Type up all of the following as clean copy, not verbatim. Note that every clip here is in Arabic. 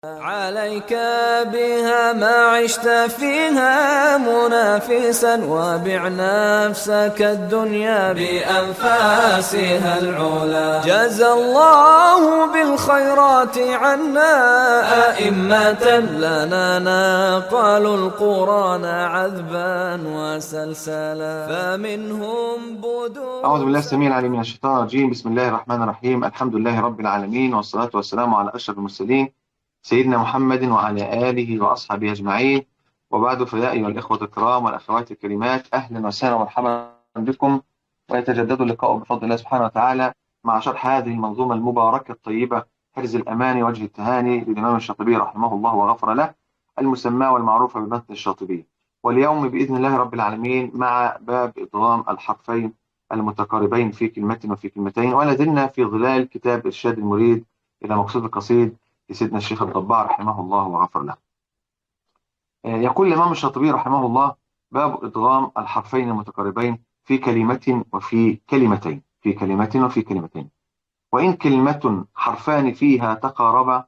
عليك بها ما عشت فيها منافسا، وبع نفسك الدنيا بأنفاسها العلا. جزى الله بالخيرات عنا أئمة لنا نقلوا القرآن عذبا وسلسلا، فمنهم بدو. أعوذ بالله السميع العليم من الشيطان الرجيم. بسم الله الرحمن الرحيم. الحمد لله رب العالمين، والصلاة والسلام على أشرف المرسلين سيدنا محمد وعلى آله وأصحابه أجمعين. وبعد، فيا أيها الإخوة الكرام والأخوات الكريمات، أهلا وسهلا ومرحبا بكم. ويتجدد اللقاء بفضل الله سبحانه وتعالى مع شرح هذه المنظومة المباركة الطيبة، حرز الأمان وجه التهاني للإمام الشاطبي رحمه الله وغفر له، المسماة والمعروفة بمتن الشاطبي. واليوم بإذن الله رب العالمين مع باب إدغام الحرفين المتقاربين في كلمة وفي كلمتين، ولا زلنا في ظلال كتاب إرشاد المريد إلى مقصود القصيد لسيدنا الشيخ الضباع رحمه الله وغفر له. يقول الإمام الشاطبي رحمه الله: باب إدغام الحرفين المتقاربين في كلمة وفي كلمتين، في كلمة وفي كلمتين. وإن كلمة حرفان فيها تقاربا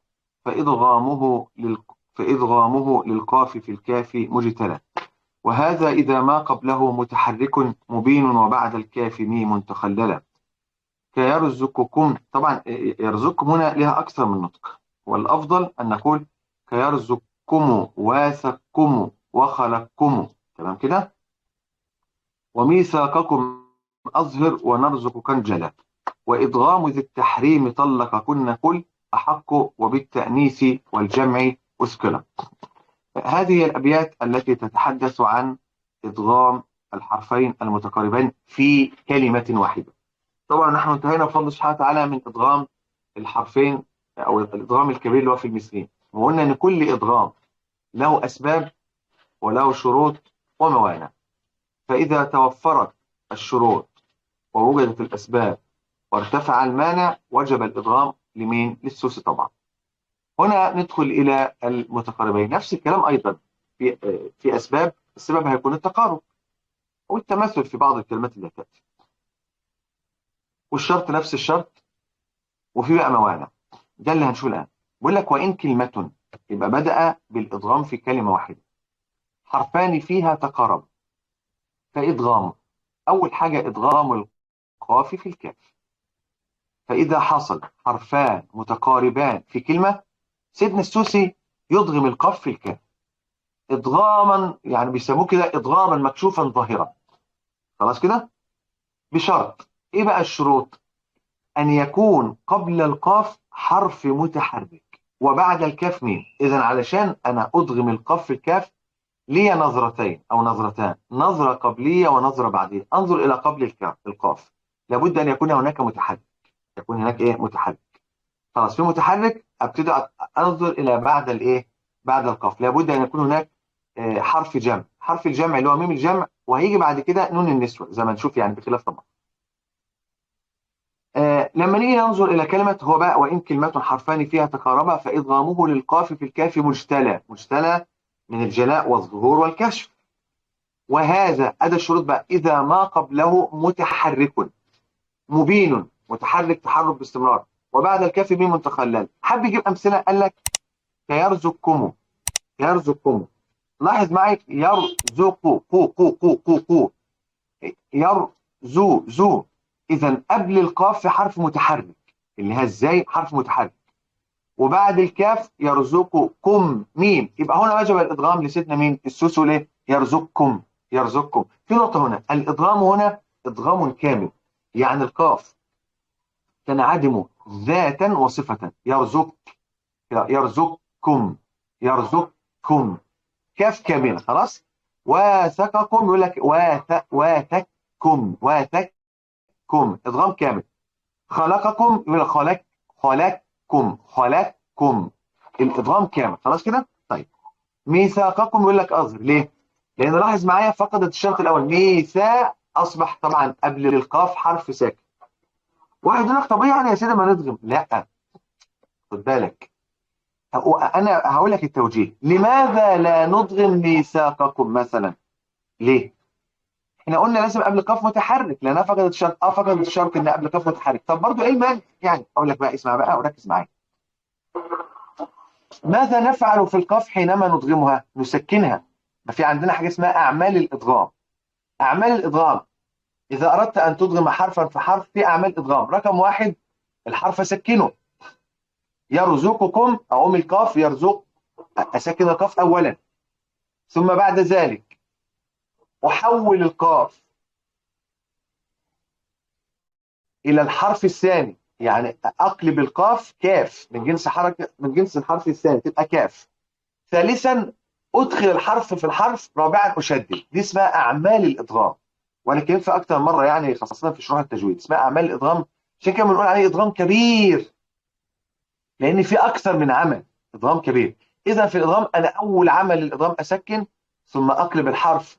فإدغامه للقاف في الكاف مجتلى، وهذا إذا ما قبله متحرك مبين وبعد الكاف ميم تخللا. كيرزقكم، طبعا يرزقكم هنا لها أكثر من نطق، والأفضل أن نقول كيرزقكم واثقكم وخلقكم، تمام كده. وميثاقكم أظهر ونرزق كنجلا، وإدغام ذي التحريم طلقكن كل أحق، وبالتأنيث والجمع أسكلا. هذه هي الأبيات التي تتحدث عن إدغام الحرفين المتقاربين في كلمة واحدة. طبعا نحن انتهينا بفضل سبحانه وتعالى من إدغام الحرفين أو الإدغام الكبير اللي هو في المثلين، وقلنا إن كل إدغام له أسباب وله شروط وموانع. فإذا توفرت الشروط ووجدت الأسباب وارتفع المانع وجب الإدغام لمين؟ للسوسي طبعا. هنا ندخل إلى المتقاربين، نفس الكلام أيضا في أسباب. السبب هيكون التقارب والتماثل في بعض الكلمات اللي تأتي، والشرط نفس الشرط، وفي بقى موانع. ده اللي هنشوفه الآن. بيقول لك: وإن كلمة، يبقى بدأ بالإدغام في كلمة واحدة، حرفان فيها تقارب فإدغام. أول حاجة إدغام القاف في الكاف. فإذا حصل حرفان متقاربان في كلمة، سيدنا السوسي يدغم القاف في الكاف إدغاما، يعني بيسموه كده إدغاما مكشوفا ظاهرا. خلاص كده، بشرط. إيه بقى الشروط؟ أن يكون قبل القاف حرف متحرك وبعد الكاف ميم. إذا علشان أنا أدغم القاف في الكاف لي نظرتين أو نظرتان، نظرة قبلية ونظرة بعدية. أنظر إلى قبل القاف، لابد أن يكون هناك متحرك، يكون هناك إيه؟ متحرك. خلاص، في متحرك أبتدي أنظر إلى بعد الإيه؟ بعد القاف لابد أن يكون هناك حرف جمع. حرف الجمع اللي هو ميم الجمع، وهيجي بعد كده نون النسوة زي ما نشوف، يعني بخلاف طبعا. لما نيجي ننظر إلى كلمة، هو بقى: وإن كلمة حرفان فيها تقاربا فإدغامه للقاف في الكاف مجتلى. مجتلى من الجلاء والظهور والكشف. وهذا أدى الشروط بقى: إذا ما قبله متحرك مبين، متحرك تحرك باستمرار، وبعد الكاف ميم تخلل. حب يجيب أمثلة، قال لك: كيرزقكم. يرزقكم، لاحظ معي: يرزق قو قو قو قو قو، يرزو زو. إذا قبل القاف في حرف متحرك، اللي هي ازاي؟ حرف متحرك، وبعد الكاف يرزقكم ميم. يبقى هنا وجب الادغام لسيدنا مين؟ السوسو. ليه؟ يرزقكم. يرزقكم. في نقطة هنا: الادغام هنا ادغام كامل، يعني القاف تنعدم ذاتا وصفة. يرزق، يرزقكم، يرزقكم، كاف كاملة. خلاص. واثقكم، يقول لك واتككم، واتككم، ادغام كامل. خلقكم، يقول لك خلقكم، خلقكم، الادغام كامل. خلاص كده. طيب، ميثاقكم، يقول لك اظهر. ليه؟ لان لاحظ معايا فقدت الشرط الاول، ميثاق اصبح طبعا قبل القاف حرف ساكن. واحد يقول لك: طب يعني يا سيدي ما ندغم؟ لا، خد بالك، انا هقول لك التوجيه. لماذا لا ندغم ميثاقكم مثلا؟ ليه؟ احنا قلنا لازم قبل قاف متحرك لانها فقدت الشرط. فقدت الشرط ان قبل قاف متحرك. طب برضه ايه المانع؟ يعني اقول لك بقى، اسمع بقى وركز معايا. ماذا نفعل في القاف حينما ندغمها؟ نسكنها. ما في عندنا حاجة اسمها أعمال الإدغام. أعمال الإدغام، إذا أردت أن تدغم حرفا في حرف في أعمال إدغام. رقم واحد، الحرف سكنه. يرزقكم، أقوم القاف يرزق، أسكن القاف أولا، ثم بعد ذلك أحول القاف إلى الحرف الثاني، يعني أقلب القاف كاف من جنس حركة، من جنس الحرف الثاني تبقى كاف. ثالثا أدخل الحرف في الحرف. رابعا أشدد. دي اسمها أعمال الإدغام، ولكن في أكثر مرة يعني خاصة في شروح التجويد اسمها أعمال الإدغام. عشان كده بنقول عليه إدغام كبير، لأن في أكثر من عمل. إدغام كبير. إذا في الإدغام أنا أول عمل الإدغام أسكن، ثم أقلب الحرف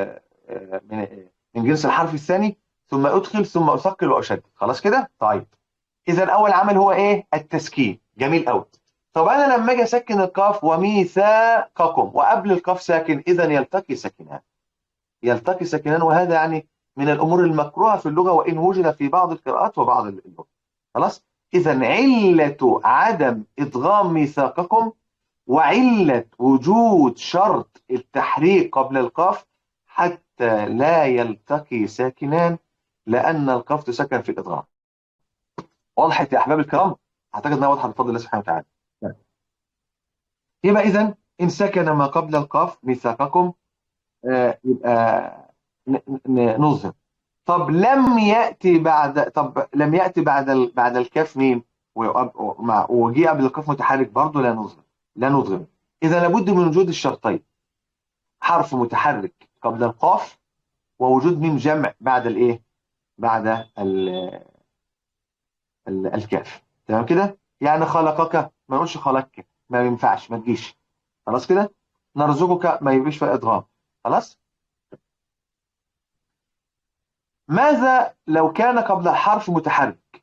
من جنس الحرف الثاني، ثم أدخل، ثم أثقل وأشدد. خلاص كده؟ طيب. إذا أول عمل هو إيه؟ التسكين. جميل قوي. طب أنا لما أجي أسكن القاف وميثاقكم وقبل القاف ساكن، إذا يلتقي ساكنان. يلتقي ساكنان، وهذا يعني من الأمور المكروهة في اللغة، وإن وجد في بعض القراءات وبعض اللغة. خلاص؟ إذا علة عدم إدغام ميثاقكم وعلة وجود شرط التحريك قبل القاف حتى لا يلتقي ساكنان، لأن القاف تسكن في الإدغام. وضحت يا أحباب الكرام؟ أعتقد أنها واضحة بفضل الله سبحانه وتعالى. يبقى إذا إن سكن ما قبل القاف ميثاقكم يبقى نظم. طب لم يأتي بعد الكاف ميم وجي قبل القاف متحرك، برضه لا نظم. لا نظم. إذا لابد من وجود الشرطين: حرف متحرك قبل القاف، ووجود ميم جمع بعد الايه؟ بعد الكاف. تمام كده؟ يعني خلقك ما نقولش خلقك، ما ينفعش، ما تجيش. خلاص كده؟ نرزقك ما يجيش في ادغام. خلاص؟ ماذا لو كان قبل الحرف متحرك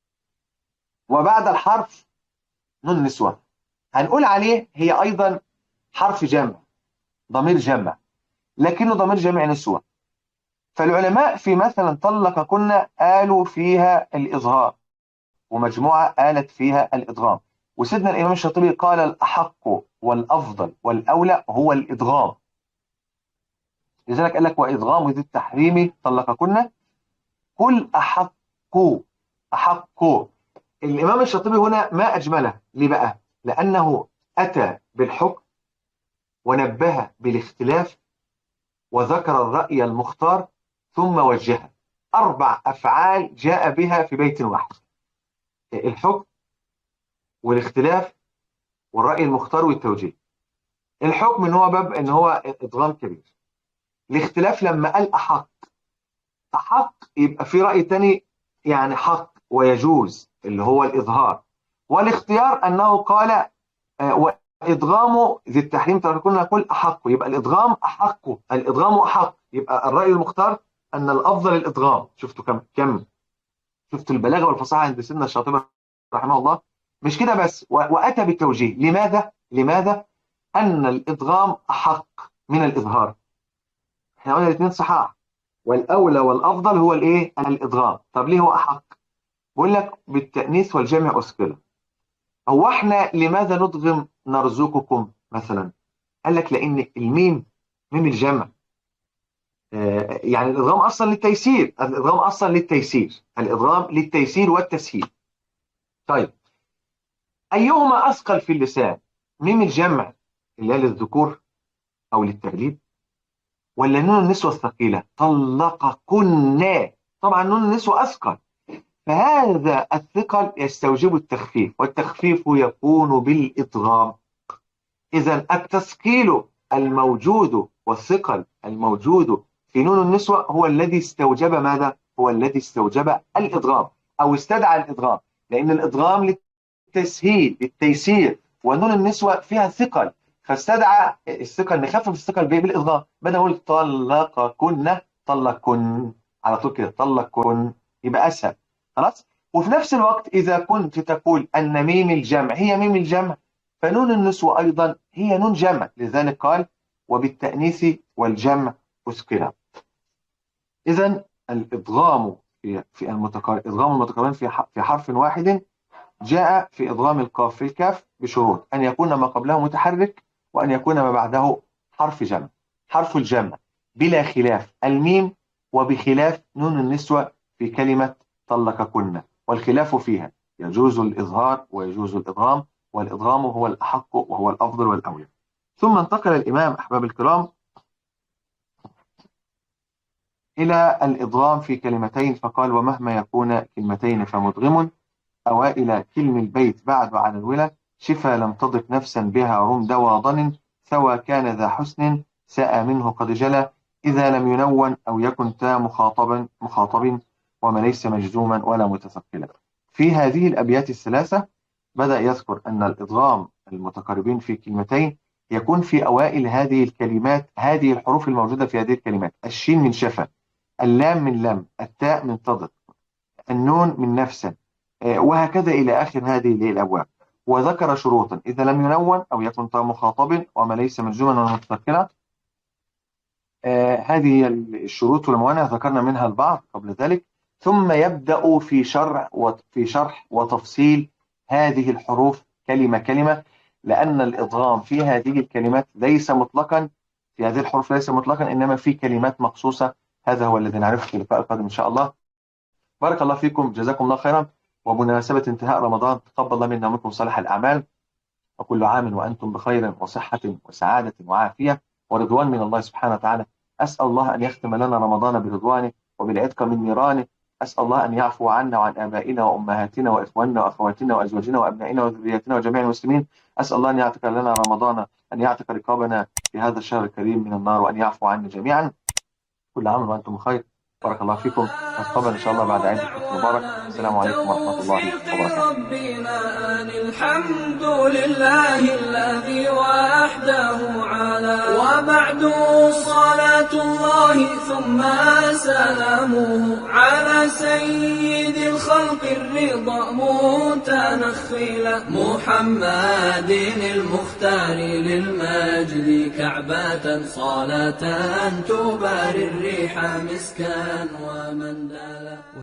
وبعد الحرف نون نسوة؟ هنقول عليه هي ايضا حرف جمع، ضمير جمع، لكنه ضمير جمع نسوة. فالعلماء في مثلا طلق كنا قالوا فيها الإظهار، ومجموعة قالت فيها الإدغام. وسيدنا الإمام الشاطبي قال الأحق والأفضل والأولى هو الإدغام. لذلك قال لك وإدغام ذي التحريم طلقكن قل أحق. أحق. الإمام الشاطبي هنا ما أجمله. ليه بقى؟ لأنه أتى بالحكم ونبه بالاختلاف وذكر الرأي المختار ثم وجهه. 4 أفعال جاء بها في بيت واحد: الحكم والاختلاف والرأي المختار والتوجيه. الحكم ان هو باب ان هو ادغام كبير. الاختلاف لما قال احق، احق يبقى في رأي تاني يعني حق ويجوز اللي هو الاظهار. والاختيار انه قال وادغام ذي التحريم تكون نقول احق، يبقى الادغام احق، الادغام احق. يبقى الرأي المختار ان الافضل الادغام. شفتوا كم شفتوا البلاغه والفصاحه عند سيدنا الشاطبي رحمه الله. مش كده بس، واتى بالتوجيه. لماذا ان الادغام احق من الاظهار. احنا قلنا الاثنين صحاح، والاولى والافضل هو الايه؟ الادغام. طب ليه هو احق؟ بقول لك بالتانيث والجمع اثقل. هو احنا لماذا ندغم نرزقكم مثلا؟ قال لك لان الميم ميم الجمع، يعني الادغام اصلا للتيسير. الادغام اصلا للتيسير، الادغام للتيسير والتسهيل. طيب، ايهما اثقل في اللسان؟ ميم الجمع اللي هي للذكور او للتغليب، ولا نون النسوة الثقيلة طلقكن؟ طبعا نون النسوة أثقل، فهذا الثقل يستوجب التخفيف، والتخفيف يكون بالإدغام. إذا التثقيل الموجود والثقل الموجود في نون النسوة هو الذي استوجب ماذا؟ هو الذي استوجب الإدغام أو استدعى الإدغام، لأن الإدغام للتسهيل للتيسير، ونون النسوة فيها ثقل، فاستدعى الثقل، نخفف الثقل بالإدغام. بدل أقول طلقكن طلقكن على طول كده طلقكن، يبقى أسهل. خلاص. وفي نفس الوقت إذا كنت تقول أن ميم الجمع هي ميم الجمع، فنون النسوة أيضا هي نون جمع، لذلك قال وبالتأنيث والجمع أثقلا. إذا الإدغام في إدغام المتقاربين في حرف واحد جاء في إضغام القاف في الكاف بشروط: أن يكون ما قبله متحرك، وأن يكون ما بعده حرف جمع. حرف الجمع بلا خلاف الميم، وبخلاف نون النسوة في كلمة طلقكن، والخلاف فيها يجوز الإظهار ويجوز الإضغام، والإضغام هو الأحق وهو الأفضل والأولى. ثم انتقل الإمام أحباب الكرام إلى الإضغام في كلمتين، فقال: ومهما يكون كلمتين فمدغم، أوائل كلم البيت بعد عن الولا، شفا لم تضف نفسا بها رمد وضن، ثوى كان ذا حسن ساء منه قد جلى، إذا لم ينون أو يكن تا مخاطب وما ليس مجزوما ولا متثقلا. في هذه الأبيات الثلاثة بدأ يذكر أن الإضغام المتقاربين في كلمتين يكون في أوائل هذه الكلمات، هذه الحروف الموجودة في هذه الكلمات: الشين من شفا، اللام من لم، التاء من تضد، النون من نفسا، وهكذا إلى آخر هذه الأبواب. وذكر شروطا: إذا لم ينون أو يكن طا مخاطب وما ليس مجزوما ولا متثقلا. هذه الشروط والموانع ذكرنا منها البعض قبل ذلك. ثم يبدأ في شرح وتفصيل هذه الحروف كلمة كلمة، لأن الإضغام في هذه الكلمات ليس مطلقا، في هذه الحروف ليس مطلقا، إنما في كلمات مخصوصة. هذا هو الذي نعرفه في اللقاء القادم إن شاء الله. بارك الله فيكم، جزاكم الله خيرا. وبمناسبة انتهاء رمضان، تقبل الله منا ومنكم صالح الأعمال، وكل عام وأنتم بخير وصحة وسعادة وعافية ورضوان من الله سبحانه وتعالى. أسأل الله أن يختم لنا رمضان برضوانه وبالعتق من نيرانه. أسأل الله أن يعفو عنا وعن آبائنا وأمهاتنا وإخواننا وأخواتنا وأزواجنا وأبنائنا وذرياتنا وجميع المسلمين. أسأل الله أن يعتق لنا رمضان، أن يعتق رقابنا في هذا الشهر الكريم من النار، وأن يعفو عنا جميعا. كل عام وأنتم بخير. بارك الله فيكم. نتقابل إن شاء الله بعد عيد الفطر المبارك. السلام عليكم ورحمة الله وبركاته. الحمد لله الذي وحده على، وبعد صلاة الله ثم سلامه على سيد الخلق الرضا متنخلا، محمد المختار للمجد كعبة، صلاة تباري الريح مسكا ومندلا.